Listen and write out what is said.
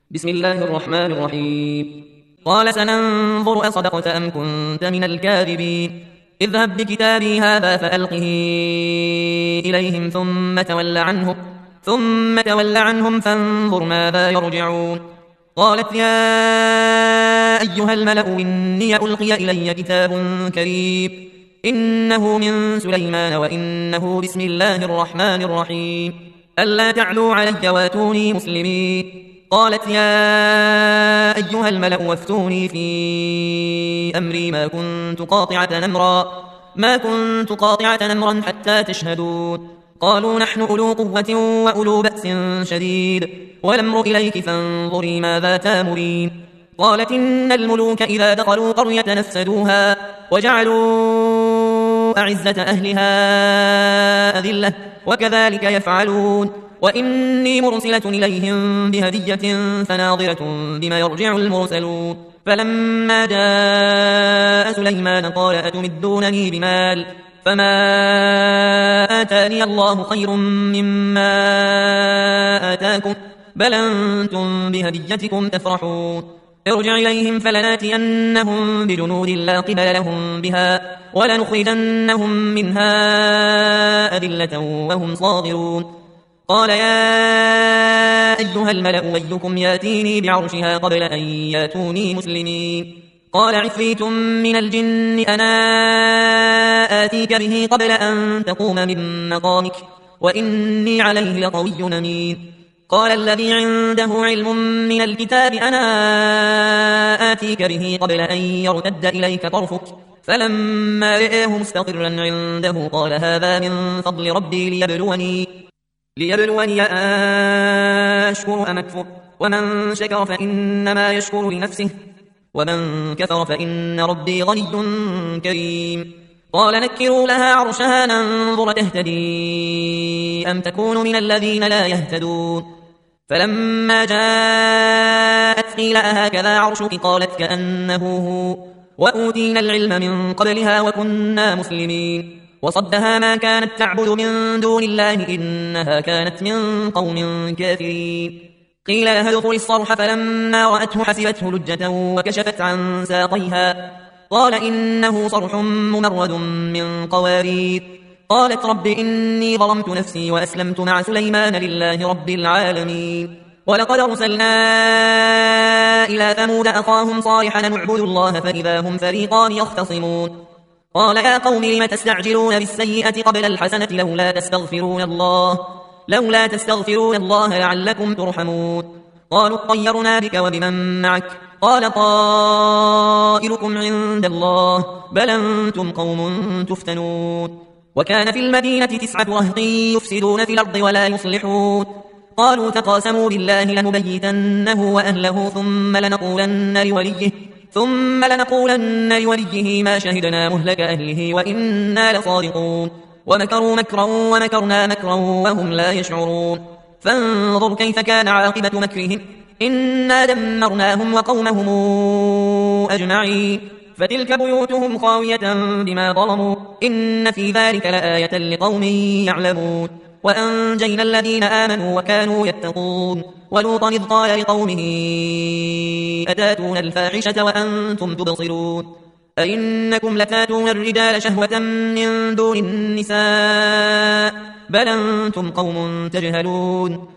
بسم الله الرحمن الرحيم. قال سننظر أصدقت أم كنت من الكاذبين. اذهب بكتابي هذا فألقه إليهم ثم تول عنهم فانظر ماذا يرجعون. قالت يا أيها الملأ إني ألقي إلي كتاب كريم إنه من سليمان وإنه بسم الله الرحمن الرحيم ألا تعلوا علي واتوني مسلمين. قالت يا أيها الملأ وافتوني في أمري ما كنت قاطعة أمرا حتى تشهدون. قالوا نحن أولو قوة وأولو بأس شديد والأمر إليك فانظري ماذا تامرين. قالت إن الملوك إذا دخلوا قرية نفسدوها وجعلوا أعزة أهلها أذلة وكذلك يفعلون. وإني مرسلة إليهم بهدية فناظرة بما يرجع المرسلون. فلما جاء سليمان قال أتمدونني بمال فما آتاني الله خير مما آتاكم بل أنتم بهديتكم تفرحون. ارجع إليهم فلناتينهم بجنود لا قبل لهم بها ولنخرجنهم منها أذلة وهم صاغرون. قال يا أيها الملأ أيكم ياتيني بعرشها قبل أن ياتوني مسلمين. قال عفريت من الجن أنا آتيك به قبل أن تقوم من مقامك وإني عليه لقوي أمين. قال الذي عنده علم من الكتاب أنا آتيك به قبل أن يرتد إليك طرفك فلما رآه مستقرا عنده قال هذا من فضل ربي ليبلوني أشكر أم أكفر ومن شكر فإنما يشكر لنفسه ومن كفر فإن ربي غني كريم. قال نكروا لها عرشها ننظر تهتدي أم تكون من الذين لا يهتدون. فلما جاءت قيل أهكذا عرشك قالت كأنه هو وأوتينا العلم من قبلها وكنا مسلمين. وصدها ما كانت تعبد من دون الله إنها كانت من قوم كافرين. قيل لها ادخل الصرح فلما رأته حسبته لجة وكشفت عن ساقيها قال إنه صرح ممرد من قوارير. قالت رب إني ظلمت نفسي وأسلمت مع سليمان لله رب العالمين. ولقد أرسلنا إلى ثمود أخاهم صالحا نعبد الله فإذا هم فريقان يختصمون. قال يا قوم لم تستعجلون بالسيئة قبل الحسنة لولا تستغفرون الله لعلكم ترحمون. قالوا اطيرنا بك وبمن معك قال طائركم عند الله بل أنتم قوم تفتنون. وكان في المدينة 9 رهط يفسدون في الأرض ولا يصلحون. قالوا تقاسموا بالله لنبيتنه وأهله ثم لنقولن لوليه ما شهدنا مهلك أهله وإنا لصادقون. ومكروا مكرا ومكرنا مكرا وهم لا يشعرون. فانظر كيف كان عاقبة مكرهم إنا دمرناهم وقومهم أجمعين. فتلك بيوتهم خاوية بما ظلموا إن في ذلك لآية لقوم يعلمون. وأنجينا الذين آمنوا وكانوا يتقون. ولوطا إذ قال لقومه أتاتون الفاحشة وأنتم تبصرون أئنكم لتاتون الرجال شهوة من دون النساء بل أنتم قوم تجهلون.